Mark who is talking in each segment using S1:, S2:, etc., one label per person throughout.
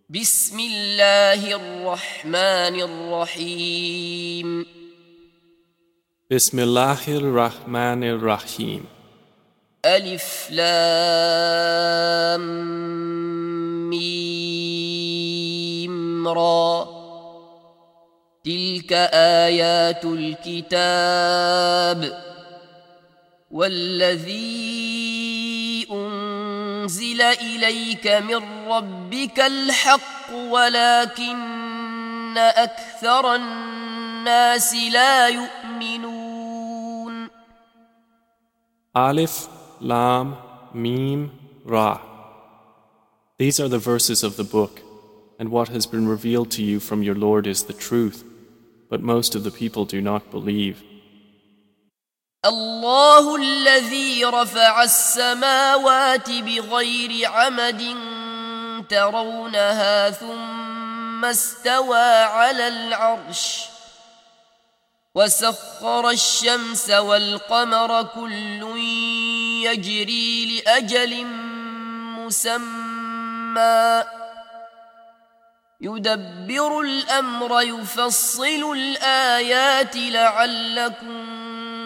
S1: بسم الله الرحمن الرحيم
S2: بسم الله الرحمن الرحيم
S1: ألف لام ميم را تلك آيات الكتاب والذي أنزل إليك من ربك الحق ولكن أكثر الناس لا يؤمنون.
S2: Alif, Lam, Mim, Ra. These are the verses of the book, and what has been revealed to you from your Lord is the truth, but most of the people do not believe.
S1: الله الذي رفع السماوات بغير عمد ترونها ثم استوى على العرش وسخر الشمس والقمر كل يجري لأجل مسمى يدبر الأمر يفصل الآيات لعلكم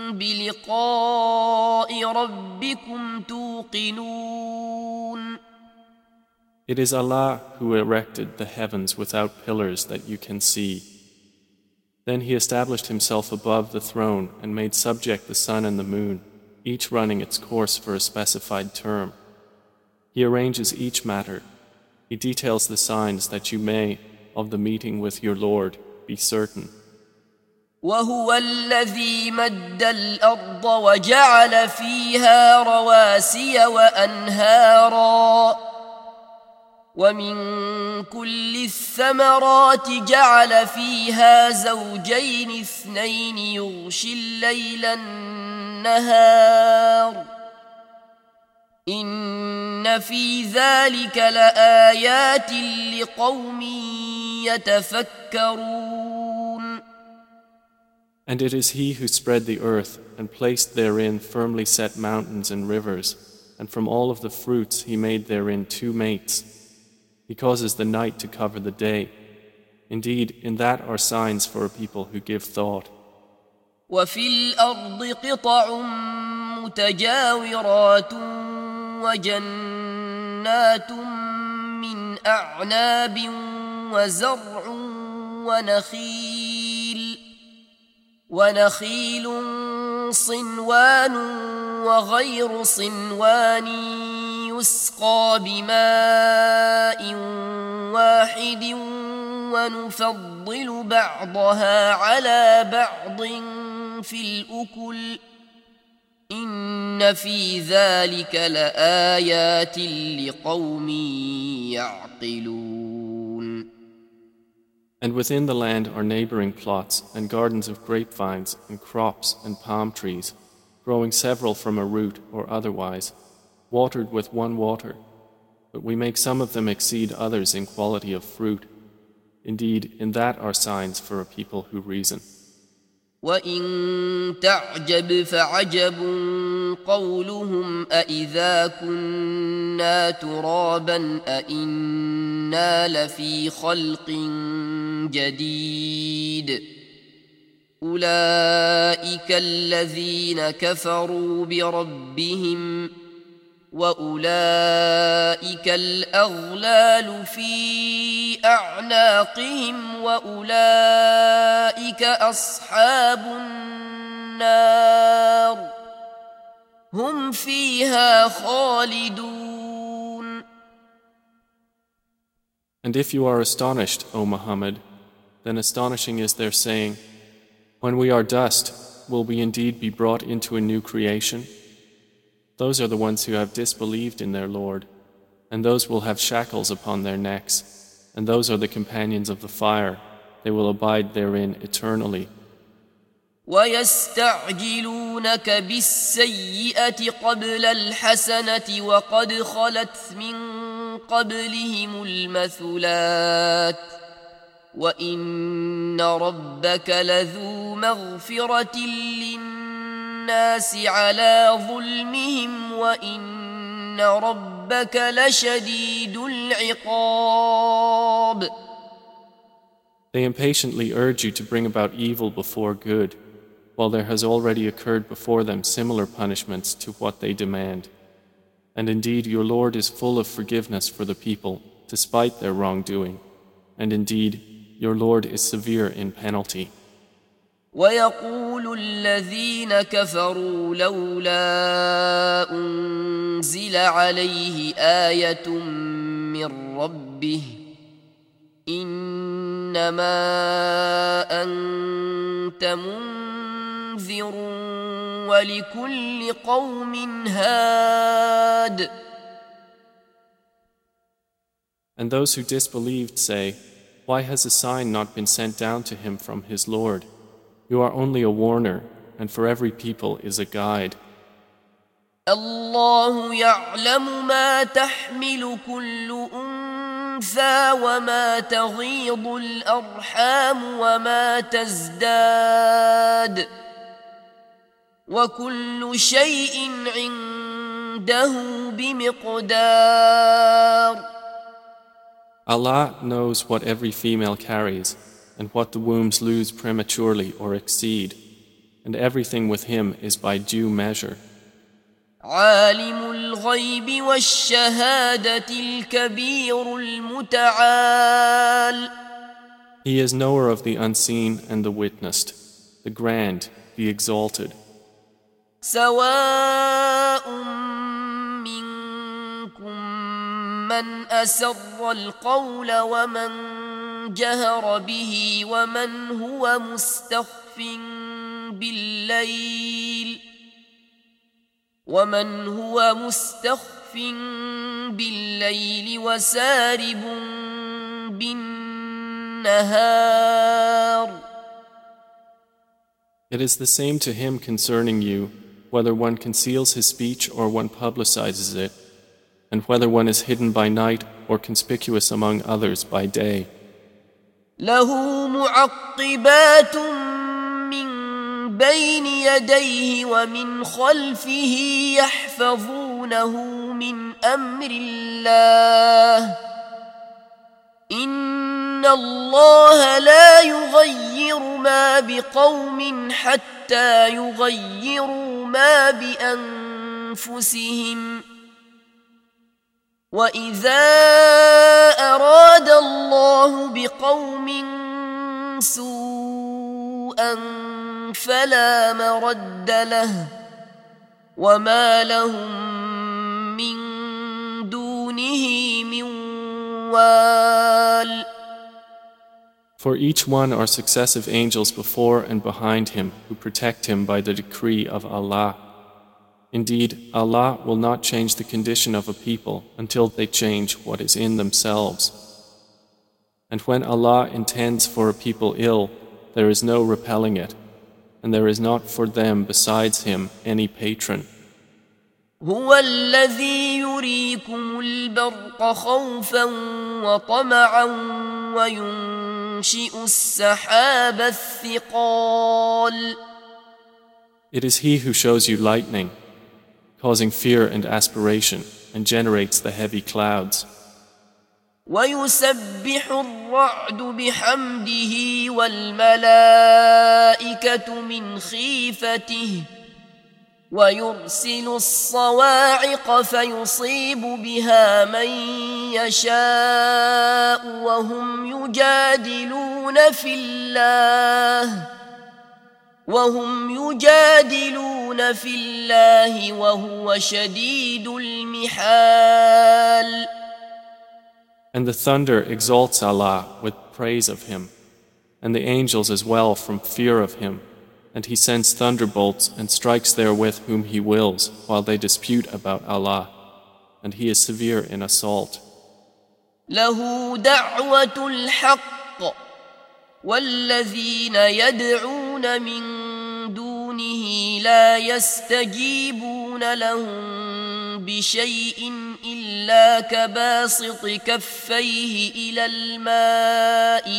S1: بلقاء ربكم توقنون.
S2: It is Allah who erected the heavens without pillars that you can see. Then He established Himself above the throne and made subject the sun and the moon, each running its course for a specified term. He arranges each matter. He details the signs that you may, of the meeting with your Lord, be certain.
S1: وهو الذي مد الأرض وجعل فيها رواسي وأنهارا ومن كل الثمرات جعل فيها زوجين اثنين يغشي الليل النهار إن في ذلك لآيات لقوم يتفكرون.
S2: And it is He who spread the earth and placed therein firmly set mountains and rivers, and from all of the fruits He made therein two mates. He causes the night to cover the day. Indeed, in that are signs for a people who give thought.
S1: وفي الأرض قطع متجاورات وجنات من أعناب وزرع ونخيل صنوان وغير صنوان يسقى بماء واحد ونفضل بعضها على بعض في الأكل إن في ذلك لآيات لقوم يعقلون.
S2: And within the land are neighboring plots and gardens of grapevines and crops and palm trees, growing several from a root or otherwise, watered with one water. But we make some of them exceed others in quality of fruit. Indeed, in that are signs for a people who reason.
S1: وَإِن تَعْجَبْ فَعَجَبٌ قَوْلُهُمْ أَإِذَا كُنَّا تُرَابًا أَإِنَّا لَفِي خَلْقٍ جَدِيدٍ أُولَئِكَ الَّذِينَ كَفَرُوا بِرَبِّهِمْ وَأُولَئِكَ الْأَغْلَالُ فِي أَعْنَاقِهِمْ وَأُولَئِكَ أَصْحَابُ النَّارِ هُمْ فِيهَا خَالِدُونَ.
S2: And if you are astonished, O Muhammad, then astonishing is their saying, when we are dust, will we indeed be brought into a new creation? Those are the ones who have disbelieved in their Lord, and those will have shackles upon their necks, and those are the companions of the fire. They will abide therein eternally.
S1: وَيَسْتَعْجِلُونَكَ بِالسَّيِّئَةِ قَبْلَ الْحَسَنَةِ وَقَدْ خَلَتْ مِنْ قَبْلِهِمُ الْمَثُلَاتُ وَإِنَّ رَبَّكَ لَذُو مَغْفِرَةٍ لِلنَّاسِ عَلَى ظُلْمِهِمْ وَإِنَّ رَبَّكَ لَشَدِيدُ الْعِقَابِ.
S2: They impatiently urge you to bring about evil before good, while there has already occurred before them similar punishments to what they demand. And indeed your Lord is full of forgiveness for the people, despite their wrongdoing. And indeed your Lord is severe in penalty.
S1: ويقول الذين كفروا لولا أنزل عليه آية من ربه إنما أنت منذر ولكل قوم هاد.
S2: And those who disbelieved say, why has a sign not been sent down to him from his Lord? You are only a warner, and for every people is a guide.
S1: الله يعلم ما تحمل كل أنثى وما تغيض الأرحام وما تزداد وكل شيء عنده بمقدار.
S2: Allah knows what every female carries and what the wombs lose prematurely or exceed, and everything with him is by due measure.
S1: عالم الغيب والشهادة الكبير المتعال.
S2: He is knower of the unseen and the witnessed, the grand, the exalted.
S1: سواء منكم من أسر القول ومن جهر به ومن هو مستخف بالليل وسارب بالنهار.
S2: It is the same to him concerning you, whether one conceals his speech or one publicizes it, and whether one is hidden by night or conspicuous among others by day.
S1: له معقبات من بين يديه ومن خلفه يحفظونه من أمر الله إن الله لا يغير ما بقوم حتى يغيروا ما بأنفسهم وإذا أراد الله بقوم سوءا فلا مرد له وما لهم من دونه من وال.
S2: For each one are successive angels before and behind him who protect him by the decree of Allah. Indeed, Allah will not change the condition of a people until they change what is in themselves. And when Allah intends for a people ill, there is no repelling it, and there is not for them besides Him any patron.
S1: هو الذي يريكم البرق خوفا وطمعا وينشئ السحاب الثقال.
S2: It is He who shows you lightning, causing fear and aspiration, and generates the heavy clouds.
S1: ويسبح الرعد بحمده والملائكة من خيفته ويرسل الصواعق فيصيب بها من يشاء وهم يجادلون في الله وهو شديد المحال.
S2: And the thunder exalts Allah with praise of Him, and the angels as well from fear of Him, and He sends thunderbolts and strikes therewith whom He wills while they dispute about Allah, and He is severe in assault.
S1: له دعوة الحق والذين يدعون من دونه لا يستجيبون لهم بشيء إلا كباسط كفيه إلى الماء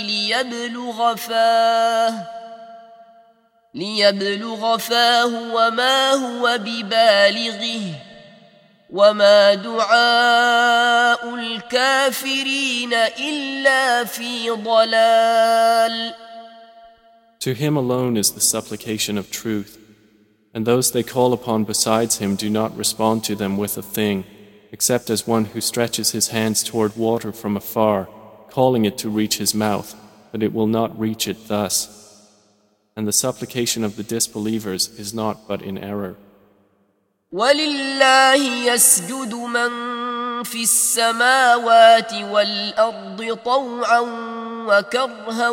S1: ليبلغ فاه وما هو ببالغه وما دعاء الكافرين إلا في ضلال.
S2: To him alone is the supplication of truth, and those they call upon besides him do not respond to them with a thing, except as one who stretches his hands toward water from afar, calling it to reach his mouth, but it will not reach it thus. And the supplication of the disbelievers is not but in error.
S1: وَلِلَّهِ يَسْجُدُ مَن فِي السَّمَاوَاتِ وَالْأَرْضِ طَوْعًا وَكَرْهًا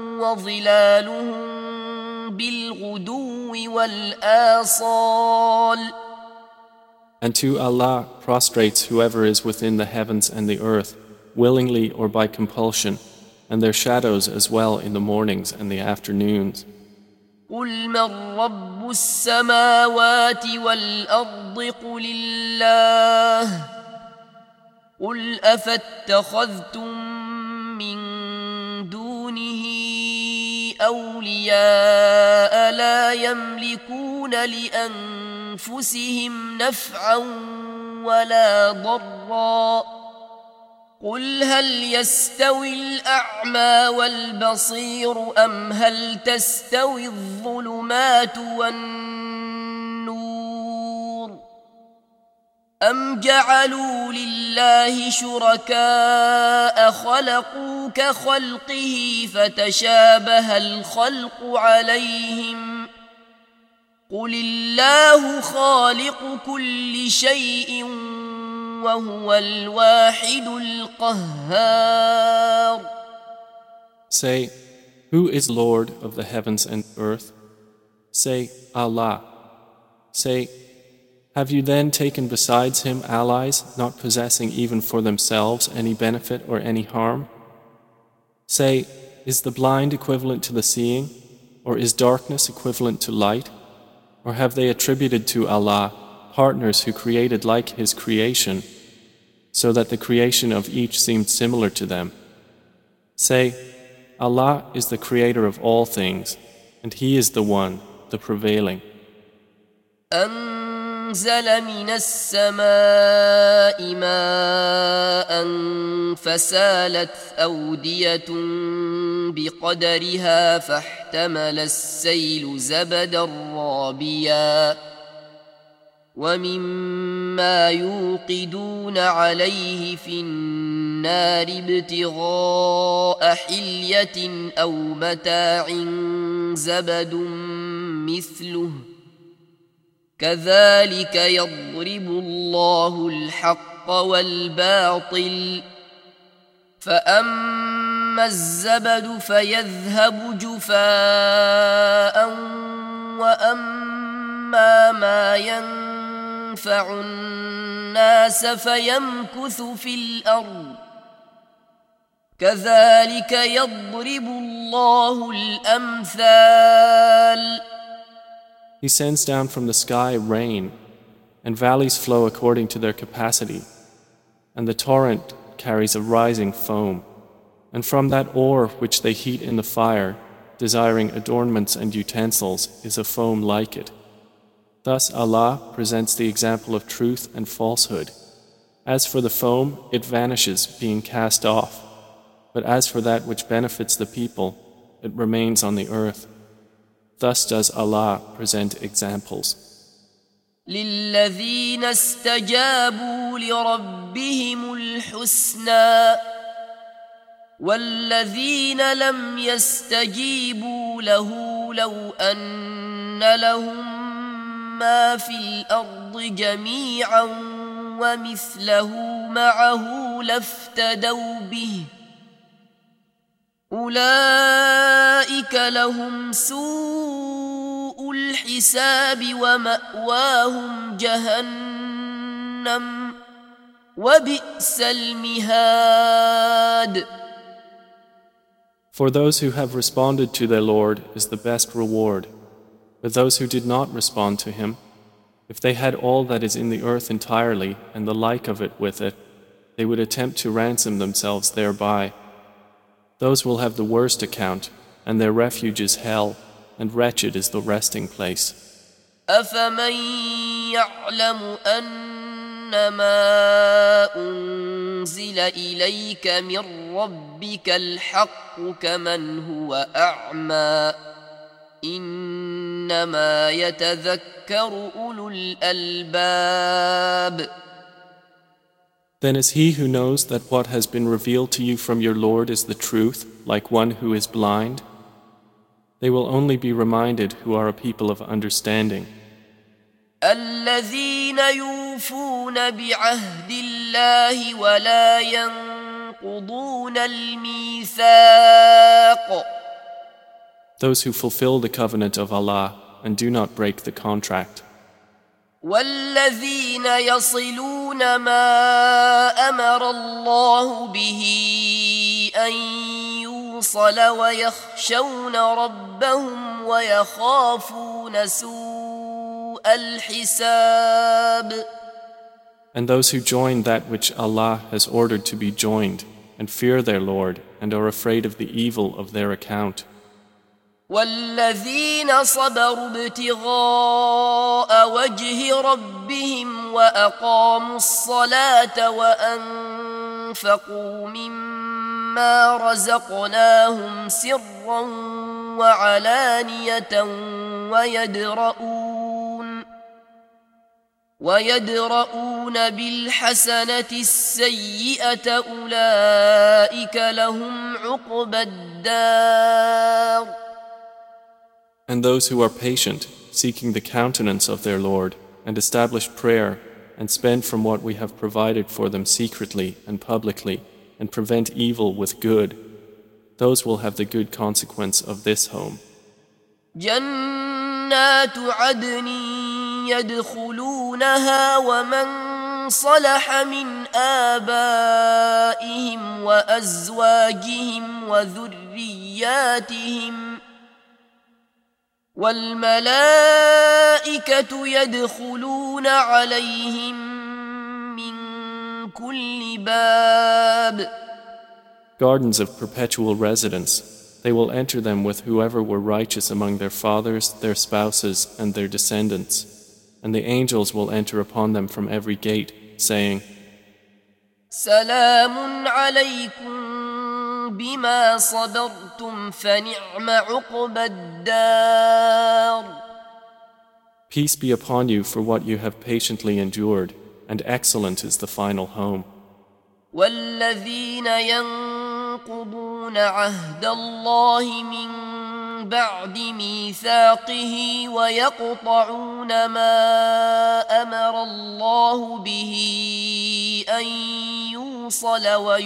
S1: وَظِلَالُهُم بِالْغُدُوِّ وَالْآصَالِ.
S2: And to Allah prostrates whoever is within the heavens and the earth, willingly or by compulsion, and their shadows as well in the mornings and the afternoons.
S1: قُلْ مَنْ رَبُّ السَّمَاوَاتِ وَالْأَرْضِ قُلِ اللَّهُ قُلْ أَفَاتَّخَذْتُم مِّن دُونِهِ أَوْلِيَاءَ لَا يَمْلِكُونَ لِأَنفُسِهِمْ نَفْعًا وَلَا ضَرًّا. قل هل يستوي الأعمى والبصير أم هل تستوي الظلمات والنور أم جعلوا لله شركاء خلقوا كخلقه فتشابه الخلق عليهم قل الله خالق كل شيء وهو الواحد القهار.
S2: Say, who is Lord of the heavens and earth? Say, Allah. Say, have you then taken besides him allies, not possessing even for themselves any benefit or any harm? Say, is the blind equivalent to the seeing, or is darkness equivalent to light? Or have they attributed to Allah partners who created like his creation, so that the creation of each seemed similar to them? Say, Allah is the creator of all things, and he is the one, the prevailing.
S1: أنزل من السماء ماء فسالت أودية بقدرها فاحتمل السيل زبدا رابيا ومما يوقدون عليه في النار ابتغاء حلية أو متاع زبد مثله كذلك يضرب الله الحق والباطل فأما الزبد فيذهب جفاء وأما ما ينفع الناس فيمكث في الأرض كذلك يضرب الله الأمثال.
S2: He sends down from the sky rain, and valleys flow according to their capacity, and the torrent carries a rising foam, and from that ore which they heat in the fire, desiring adornments and utensils, is a foam like it. Thus Allah presents the example of truth and falsehood. As for the foam, it vanishes, being cast off, but as for that which benefits the people, it remains on the earth. Thus does Allah present examples.
S1: للذين استجابوا لربهم الحسنى والذين لم يستجيبوا له لو أن لهم ما في الأرض جميعا ومثله معه لافتدوا به أولئك لهم سوء الحساب ومأواهم جهنم وبئس المهاد.
S2: For those who have responded to their Lord is the best reward, but those who did not respond to him, if they had all that is in the earth entirely and the like of it with it, they would attempt to ransom themselves thereby. Those will have the worst account, and their refuge is hell, and wretched is the resting place.
S1: أفمن يعلم أن ما أنزل إليك من ربك الحق كمن هو أعمى إنما يتذكر أولو الألباب.
S2: Then is he who knows that what has been revealed to you from your Lord is the truth, like one who is blind? They will only be reminded who are a people of understanding.
S1: الذين يوفون بعهد الله ولا ينقضون الميثاق.
S2: Those who fulfill the covenant of Allah and do not break the contract.
S1: والذين يصلون ما أمر الله به أن يوصل ويخشون ربهم ويخافون سوء الحساب.
S2: And those who join that which Allah has ordered to be joined and fear their Lord and are afraid of the evil of their account.
S1: والذين صبروا ابتغاء وجه ربهم وأقاموا الصلاة وأنفقوا مما رزقناهم سرا وعلانية ويدرؤون بالحسنة السيئة أولئك لهم عقبى الدار.
S2: And those who are patient, seeking the countenance of their Lord, and establish prayer, and spend from what we have provided for them secretly and publicly, and prevent evil with good, those will have the good consequence of this home.
S1: جنات عدن يدخلونها ومن صلح من آبائهم وأزواجهم وذرياتهم والملائكة يدخلون عليهم من كل باب.
S2: Gardens of perpetual residence. They will enter them with whoever were righteous among their fathers, their spouses, and their descendants. And the angels will enter upon them from every gate, saying,
S1: سلام عليكم بما صبرتم فنعم عقبى الدار.
S2: Peace be upon you for what you have patiently endured, and excellent is the final home.
S1: والذين ينقضون عهد الله من بعد ميثاقه ويقطعون ما أمر الله به أن يوصل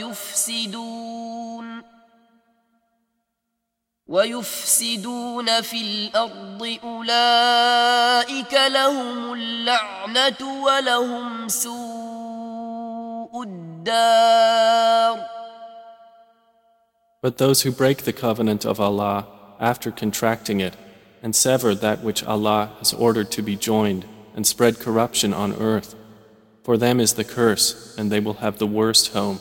S1: ويفسدون في الأرض أولئك لهم اللعنة ولهم سوء الدار.
S2: But those who break the covenant of Allah after contracting it and sever that which Allah has ordered to be joined and spread corruption on earth, for them is the curse and they will have the worst home.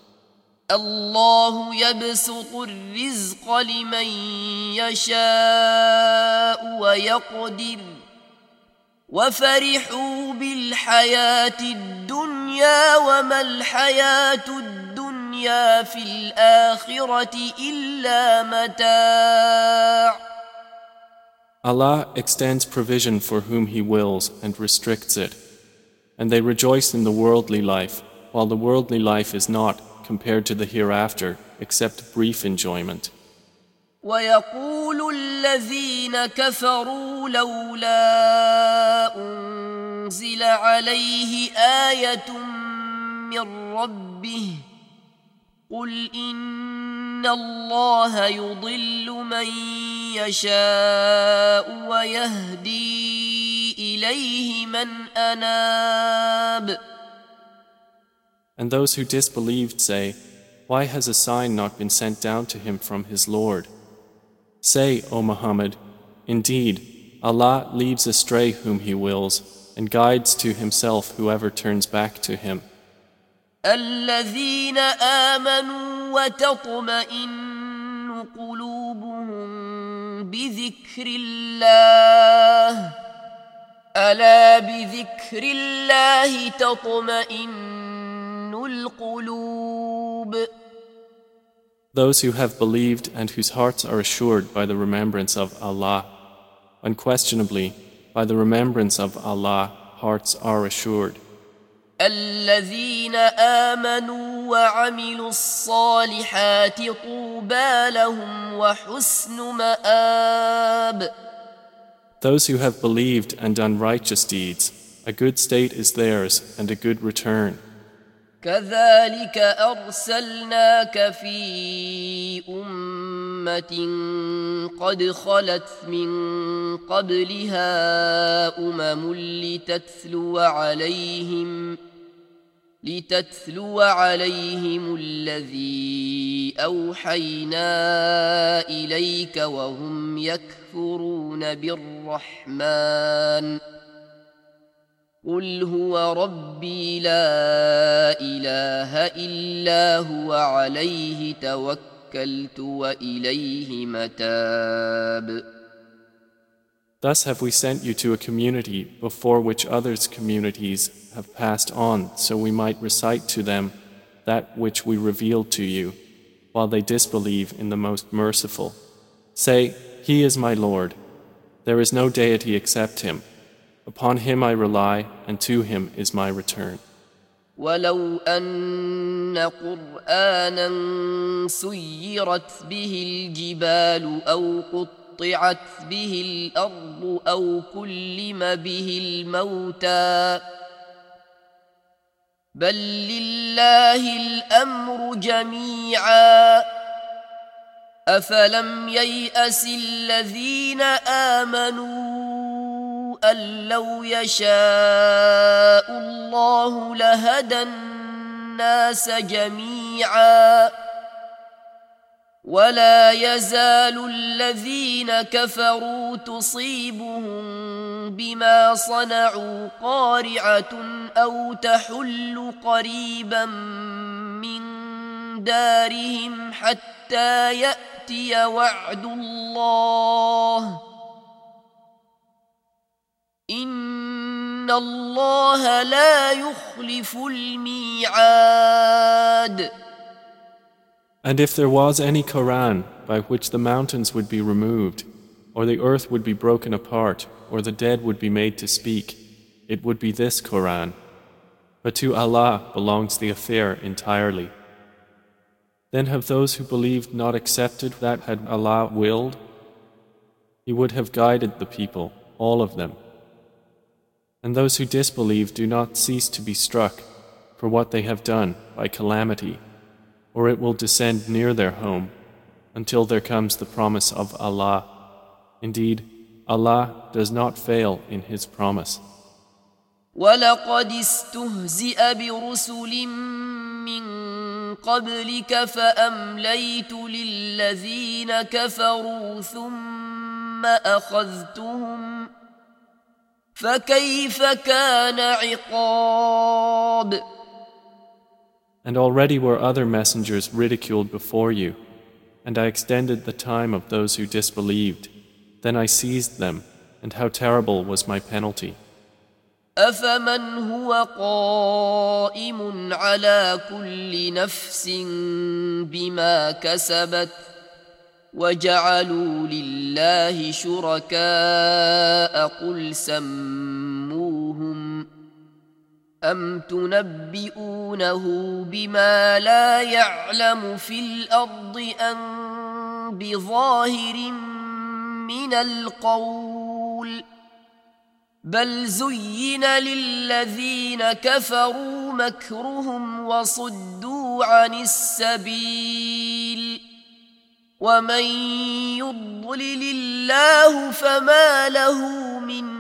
S1: الله يبسط الرزق لمن يشاء ويقدر وفرحوا بالحياة الدنيا وما الحياة الدنيا في الآخرة إلا متاع.
S2: Allah extends provision for whom He wills and restricts it, and they rejoice in the worldly life, while the worldly life is not, compared to the hereafter, except brief enjoyment.
S1: ويقول الذين كفروا لولا أنزل عليه آية من ربه قل إن الله يضل من يشاء ويهدي إليه من أناب.
S2: And those who disbelieved say, why has a sign not been sent down to him from his Lord? Say, O Muhammad, indeed, Allah leads astray whom He wills and guides to Himself whoever turns back to Him.
S1: الذين آمنوا وتطمئن قلوبهم بذكر الله ألا بذكر الله تطمئن القلوب.
S2: Those who have believed and whose hearts are assured by the remembrance of Allah, unquestionably, by the remembrance of Allah, hearts are assured.
S1: الذين آمنوا وعملوا الصالحات طوبى لهم وحسن مآب.
S2: Those who have believed and done righteous deeds, a good state is theirs and a good return.
S1: كذلك أرسلناك في أمة قد خلت من قبلها لتتلو عليهم الذي أوحينا إليك وهم يكفرون بالرحمن. قل هو ربي لا إله إلا هو عليه توكلت وإليه متاب.
S2: Thus have we sent you to a community before which others' communities have passed on, so we might recite to them that which we revealed to you, while they disbelieve in the Most Merciful. Say, He is my Lord. There is no deity except Him. Upon Him I rely, and to Him is my return.
S1: ولو أن قرآنا سيرت به الجبال أو قطعت به الأرض أو كلم به الموتى بل لله الأمر جميعا أفلم ييأس الذين آمنوا أن لو يشاء الله لهدى الناس جميعا ولا يزال الذين كفروا تصيبهم بما صنعوا قارعة أو تحل قريبا من دارهم حتى يأتي وعد الله إن الله لا يخلف الميعاد.
S2: And if there was any Quran by which the mountains would be removed, or the earth would be broken apart, or the dead would be made to speak, it would be this Quran. But to Allah belongs the affair entirely. Then have those who believed not accepted that had Allah willed? He would have guided the people, all of them. And those who disbelieve do not cease to be struck for what they have done by calamity, or it will descend near their home until there comes the promise of Allah. Indeed, Allah does not fail in His promise.
S1: وَلَقَدِ اسْتُهْزِئَ بِرُسُلٍ مِّن قَبْلِكَ فَأَمْلَيْتُ لِلَّذِينَ كَفَرُوا ثُمَّ أَخَذْتُهُمْ فَكَيْفَ كَانَ عِقَابِ.
S2: And already were other messengers ridiculed before you, and I extended the time of those who disbelieved. Then I seized them, and how terrible was my penalty.
S1: أَفَمَنْ هُوَ قَائِمٌ عَلَى كُلِّ نَفْسٍ بِمَا كَسَبَتْ وَجَعَلُوا لِلَّهِ شُرَكَاءَ قُلْ سَمُّوهُمْ أَمْ تُنَبِّئُونَهُ بِمَا لَا يَعْلَمُ فِي الْأَرْضِ أَمْ بِظَاهِرٍ مِّنَ الْقَوْلِ بَلْ زُيِّنَ لِلَّذِينَ كَفَرُوا مَكْرُهُمْ وَصُدُّوا عَنِ السَّبِيلِ وَمَن يُضْلِلِ اللَّهُ فَمَا لَهُ مِنْ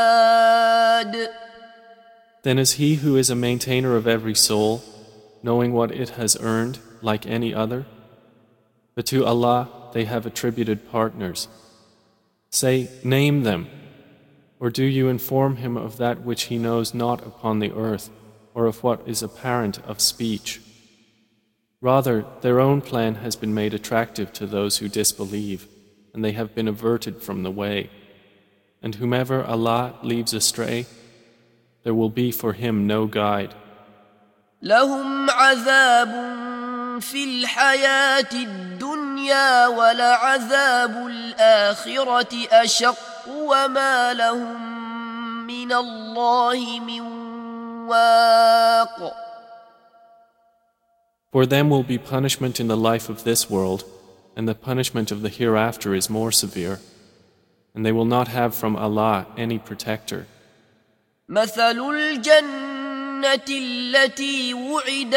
S1: هَادٍ.
S2: Then is He who is a maintainer of every soul, knowing what it has earned, like any other? But to Allah they have attributed partners. Say, name them. Or do you inform him of that which he knows not upon the earth, or of what is apparent of speech? Rather, their own plan has been made attractive to those who disbelieve, and they have been averted from the way. And whomever Allah leaves astray, there will be for him no guide.
S1: لهم عذاب في الحياة الدنيا ولعذاب الآخرة أشق وما لهم من الله من واق.
S2: For them will be punishment in the life of this world, and the punishment of the hereafter is more severe, and they will not have from Allah any protector.
S1: مثل الجنة التي وعد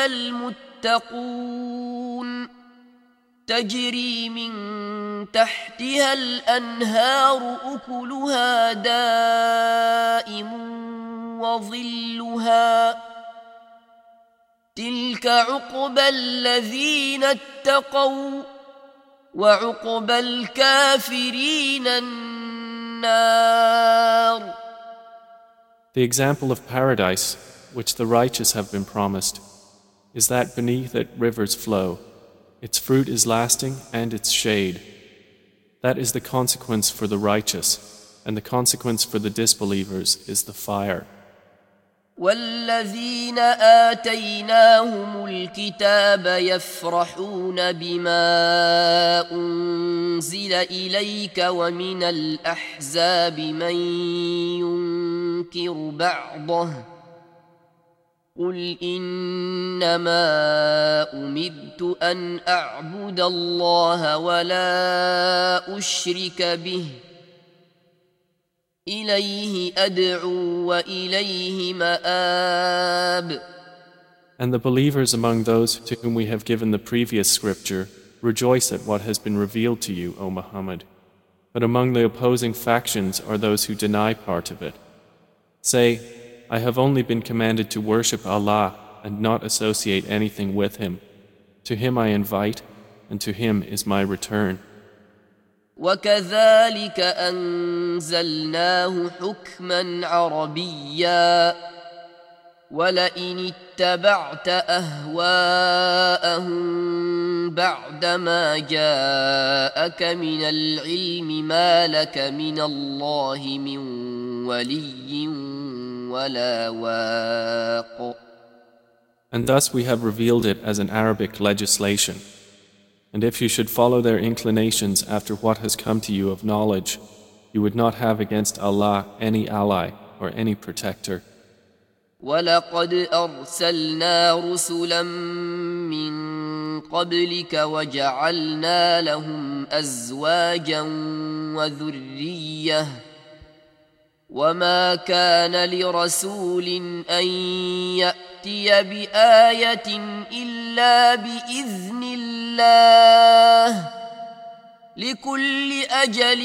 S1: المتقون تجري من تحتها الأنهار أكلها دائم وظلها تلك عقبى الذين اتقوا وعقبى الكافرين النار.
S2: The example of paradise, which the righteous have been promised, is that beneath it rivers flow. Its fruit is lasting and its shade. That is the consequence for the righteous, and the consequence for the disbelievers is the fire.
S1: والذين آتيناهم الكتاب يفرحون بما أنزل إليك ومن الأحزاب من ينكر بعضه قل إنما أمرت أن أعبد الله ولا أشرك به إليه أدعو وإليه مآب.
S2: And the believers among those to whom we have given the previous scripture rejoice at what has been revealed to you, O Muhammad. But among the opposing factions are those who deny part of it. Say, I have only been commanded to worship Allah and not associate anything with Him. To Him I invite, and to Him is my return.
S1: وكذلك أنزلناه حكما عربيا ولئن اتبعت أهواءهم بعدما جاءك من العلم ما لك من الله من ولي ولا واق.
S2: And thus we have revealed it as an Arabic legislation. And if you should follow their inclinations after what has come to you of knowledge, you would not have against Allah any ally or any protector.
S1: وَلَقَدْ أَرْسَلْنَا رُسُلًا مِّن قَبْلِكَ وَجَعَلْنَا لَهُمْ أَزْوَاجًا وَذُرِّيَّةً وَمَا كَانَ لِرَسُولٍ أَن يَأْتِيَ بِآيَةٍ إِلَّا بِإِذْنِ الله لكل أجل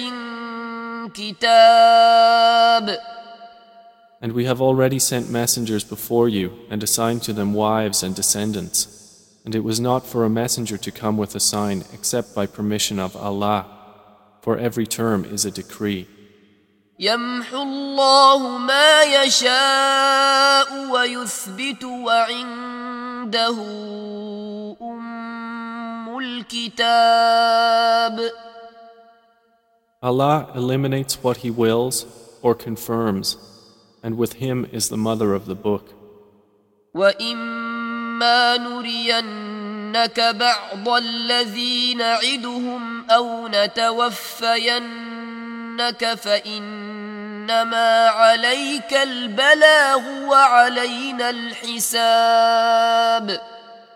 S1: كتاب.
S2: And we have already sent messengers before you and assigned to them wives and descendants. And it was not for a messenger to come with a sign except by permission of Allah. For every term is a decree.
S1: يمحو الله ما يشاء ويثبت وعنده الكتاب.
S2: Allah eliminates what He wills or confirms, and with Him is the mother of the book.
S1: وَإِمَّا نُرِيَنَّكَ بَعْضَ الَّذِي نَعِدُهُمْ أَوْ نَتَوَفَّيَنَّكَ فَإِنَّمَا عَلَيْكَ الْبَلَاغُ وَعَلَيْنَا الْحِسَابُ.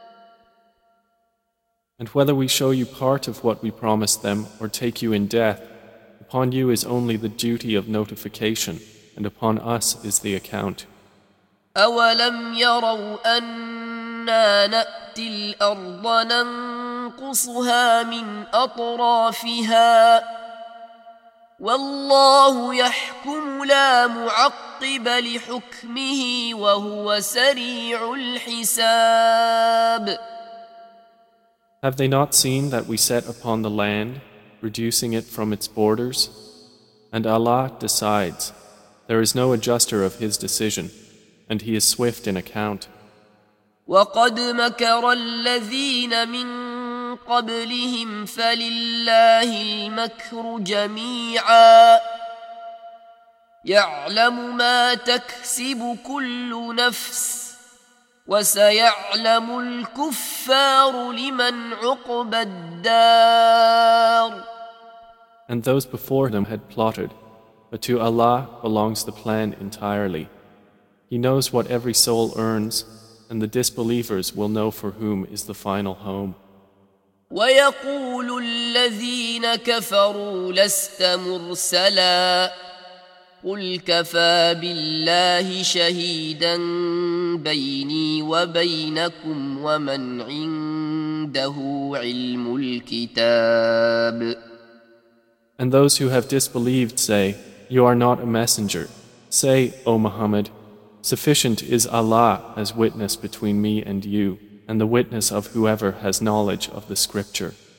S2: And whether we show you part of what we promised them or take you in death, upon you is only the duty of notification, and upon us is the account.
S1: أَوَلَمْ يَرَوْا أَنَّا نَأْتِي الْأَرْضَ نَنقُصُهَا مِنْ أَطْرَافِهَا وَاللَّهُ يَحْكُمُ لَا مُعَقِّبَ لِحُكْمِهِ وَهُوَ سَرِيعُ الْحِسَابِ.
S2: Have they not seen that we set upon the land, reducing it from its borders? And Allah decides. There is no adjuster of His decision, and He is swift in account.
S1: وَقَدْ مَكَرَ الَّذِينَ مِن قَبْلِهِمْ فَلِلَّهِ الْمَكْرُ جَمِيعًا يعلم ما تكسب كل نفس وسيعلم الكفار لمن عقبى الدار.
S2: And those before them had plotted, but to Allah belongs the plan entirely. He knows what every soul earns, and the disbelievers will know for whom is the final home.
S1: ويقول الذين كفروا لست مرسلا قل كفى بالله شهيدا بيني وبينكم ومن عنده علم الكتاب.
S2: And those who have disbelieved say, You are not a messenger. Say, O Muhammad, sufficient is Allah as witness between me and you, and the witness of whoever has knowledge of the scripture.